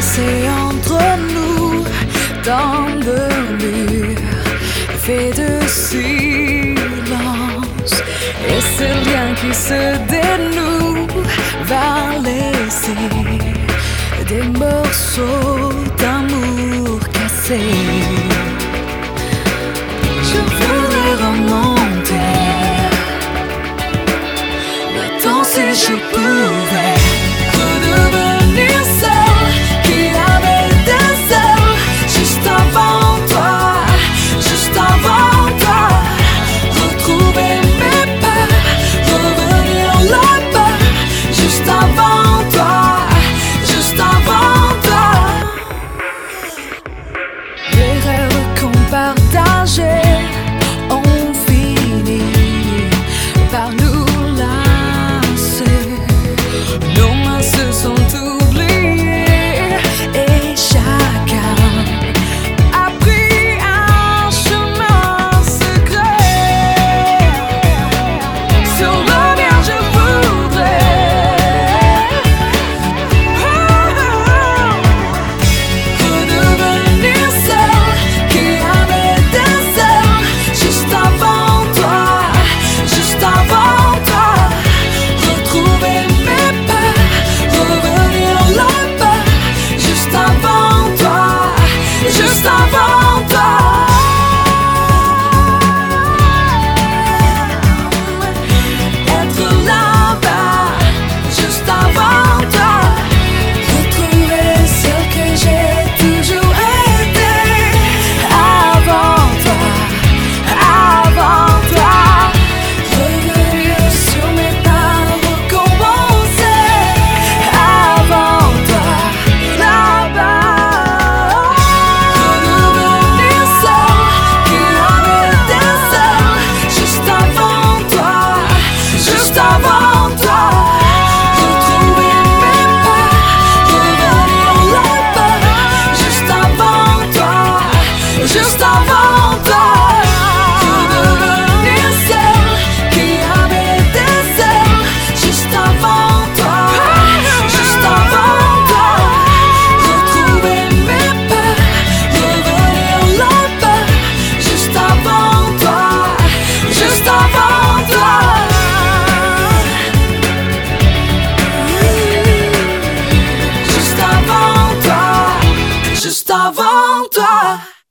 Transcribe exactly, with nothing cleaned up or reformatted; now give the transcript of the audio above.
laissé entre nous dans le mur fait de silence. Et ce lien qui se dénoue va laisser des morceaux d'amour cassés. Je voudrais remonter le temps si je pouvais redevenir celle qui avait des ailes juste avant toi, juste avant toi. Retrouver mes pas, revenir là-bas, juste avant toi, juste avant toi. Les rêves qu'on partageait ont fini par nous lasser. Nos mains se sont oubliées et chacun a pris un chemin secret. Sur le mien je voudrais redevenir celle qui avait des ailes juste avant toi, juste avant toi. Retrouver mes pas, revenir là-bas, juste avant toi, juste avant toi. Être là-bas, juste avant toi. Retrouver ce que j'ai toujours été avant toi, avant toi. Revenir sur mes pas, recommencer avant toi, là-bas. Redevenir celle qui avait des ailes juste avant toi, juste avant toi. Retrouver mes pas, revenir là-bas, juste avant toi, juste avant toi. Redevenir celle qui avait des ailes juste avant toi, juste avant toi. Retrouver mes pas, revenir là-bas, juste avant toi, juste avant toi. Juste avant toi, juste avant toi.